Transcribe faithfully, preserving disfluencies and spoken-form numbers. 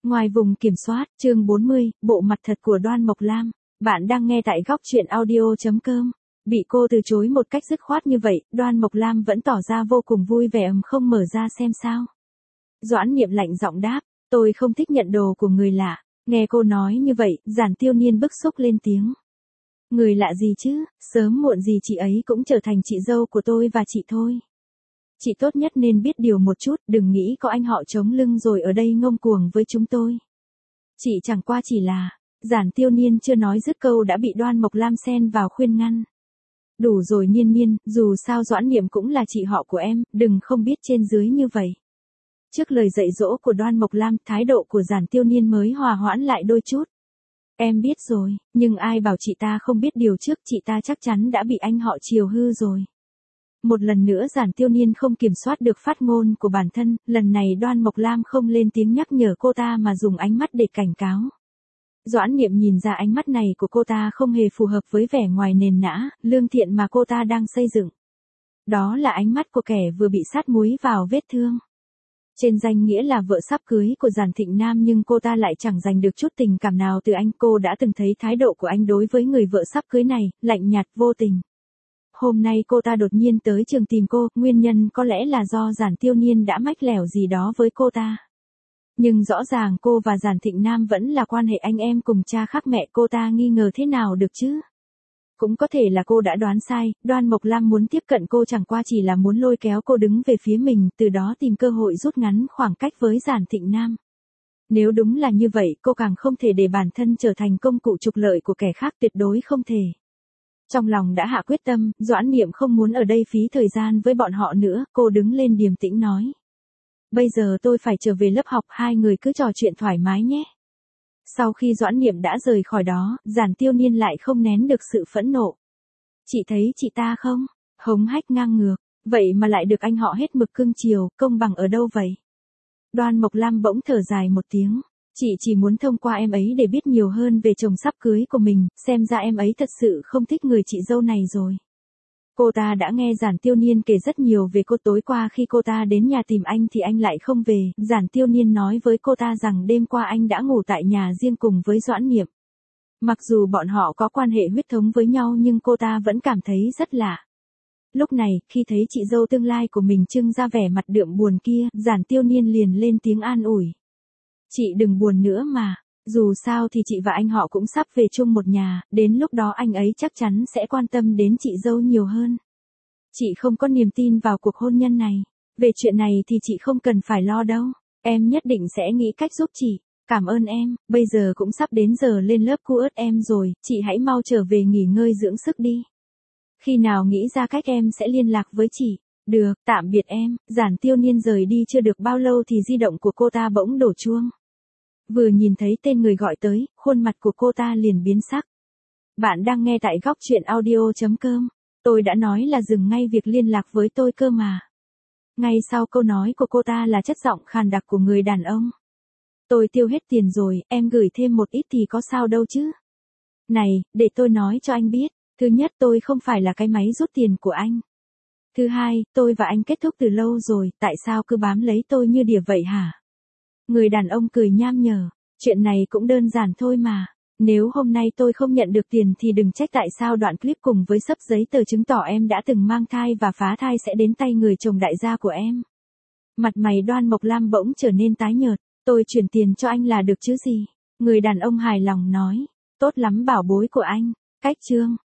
Ngoài vùng kiểm soát, chương bốn mươi, bộ mặt thật của Đoan Mộc Lam. Bạn đang nghe tại góc truyện audio chấm com. Bị cô từ chối một cách dứt khoát như vậy, Đoan Mộc Lam vẫn tỏ ra vô cùng vui vẻ ầm không mở ra xem sao. Doãn Niệm lạnh giọng đáp, tôi không thích nhận đồ của người lạ. Nghe cô nói như vậy, Giản Tiêu Niên bức xúc lên tiếng. Người lạ gì chứ, sớm muộn gì chị ấy cũng trở thành chị dâu của tôi và chị thôi. Chị tốt nhất nên biết điều một chút, đừng nghĩ có anh họ chống lưng rồi ở đây ngông cuồng với chúng tôi. Chị chẳng qua chỉ là, Giản Tiêu Niên chưa nói dứt câu đã bị Đoan Mộc Lam xen vào khuyên ngăn. Đủ rồi Niên Niên, dù sao Doãn Niệm cũng là chị họ của em, đừng không biết trên dưới như vậy. Trước lời dạy dỗ của Đoan Mộc Lam, thái độ của Giản Tiêu Niên mới hòa hoãn lại đôi chút. Em biết rồi, nhưng ai bảo chị ta không biết điều trước, chị ta chắc chắn đã bị anh họ chiều hư rồi. Một lần nữa Giản Tiêu Niên không kiểm soát được phát ngôn của bản thân, lần này Đoan Mộc Lam không lên tiếng nhắc nhở cô ta mà dùng ánh mắt để cảnh cáo. Doãn Niệm nhìn ra ánh mắt này của cô ta không hề phù hợp với vẻ ngoài nền nã, lương thiện mà cô ta đang xây dựng. Đó là ánh mắt của kẻ vừa bị sát muối vào vết thương. Trên danh nghĩa là vợ sắp cưới của Giản Thịnh Nam nhưng cô ta lại chẳng giành được chút tình cảm nào từ anh. Cô đã từng thấy thái độ của anh đối với người vợ sắp cưới này, lạnh nhạt vô tình. Hôm nay cô ta đột nhiên tới trường tìm cô, nguyên nhân có lẽ là do Giản Tiêu Niên đã mách lẻo gì đó với cô ta. Nhưng rõ ràng cô và Giản Thịnh Nam vẫn là quan hệ anh em cùng cha khác mẹ, cô ta nghi ngờ thế nào được chứ? Cũng có thể là cô đã đoán sai, Đoan Mộc Lam muốn tiếp cận cô chẳng qua chỉ là muốn lôi kéo cô đứng về phía mình, từ đó tìm cơ hội rút ngắn khoảng cách với Giản Thịnh Nam. Nếu đúng là như vậy, cô càng không thể để bản thân trở thành công cụ trục lợi của kẻ khác, tuyệt đối không thể. Trong lòng đã hạ quyết tâm, Doãn Niệm không muốn ở đây phí thời gian với bọn họ nữa, cô đứng lên điềm tĩnh nói. Bây giờ tôi phải trở về lớp học, hai người cứ trò chuyện thoải mái nhé. Sau khi Doãn Niệm đã rời khỏi đó, Giản Tiêu Niên lại không nén được sự phẫn nộ. Chị thấy chị ta không? Hống hách ngang ngược, vậy mà lại được anh họ hết mực cưng chiều, công bằng ở đâu vậy? Đoan Mộc Lam bỗng thở dài một tiếng. Chị chỉ muốn thông qua em ấy để biết nhiều hơn về chồng sắp cưới của mình, xem ra em ấy thật sự không thích người chị dâu này rồi. Cô ta đã nghe Giản Tiêu Niên kể rất nhiều về cô. Tối qua khi cô ta đến nhà tìm anh thì anh lại không về, Giản Tiêu Niên nói với cô ta rằng đêm qua anh đã ngủ tại nhà riêng cùng với Doãn Niệm. Mặc dù bọn họ có quan hệ huyết thống với nhau nhưng cô ta vẫn cảm thấy rất lạ. Lúc này, khi thấy chị dâu tương lai của mình trưng ra vẻ mặt đượm buồn kia, Giản Tiêu Niên liền lên tiếng an ủi. Chị đừng buồn nữa mà, dù sao thì chị và anh họ cũng sắp về chung một nhà, đến lúc đó anh ấy chắc chắn sẽ quan tâm đến chị dâu nhiều hơn. Chị không có niềm tin vào cuộc hôn nhân này, về chuyện này thì chị không cần phải lo đâu, em nhất định sẽ nghĩ cách giúp chị, cảm ơn em, bây giờ cũng sắp đến giờ lên lớp cu ớt em rồi, chị hãy mau trở về nghỉ ngơi dưỡng sức đi. Khi nào nghĩ ra cách em sẽ liên lạc với chị. Được, tạm biệt em. Giản Tiêu Niên rời đi chưa được bao lâu thì di động của cô ta bỗng đổ chuông. Vừa nhìn thấy tên người gọi tới, khuôn mặt của cô ta liền biến sắc. Bạn đang nghe tại góc truyện audio chấm com. Tôi đã nói là dừng ngay việc liên lạc với tôi cơ mà. Ngay sau câu nói của cô ta là chất giọng khàn đặc của người đàn ông. Tôi tiêu hết tiền rồi, em gửi thêm một ít thì có sao đâu chứ. Này, để tôi nói cho anh biết. Thứ nhất, tôi không phải là cái máy rút tiền của anh. Thứ hai, tôi và anh kết thúc từ lâu rồi, tại sao cứ bám lấy tôi như đỉa vậy hả? Người đàn ông cười nham nhở, chuyện này cũng đơn giản thôi mà. Nếu hôm nay tôi không nhận được tiền thì đừng trách tại sao đoạn clip cùng với xấp giấy tờ chứng tỏ em đã từng mang thai và phá thai sẽ đến tay người chồng đại gia của em. Mặt mày Đoan Mộc Lam bỗng trở nên tái nhợt, tôi chuyển tiền cho anh là được chứ gì? Người đàn ông hài lòng nói, tốt lắm bảo bối của anh, cách chương.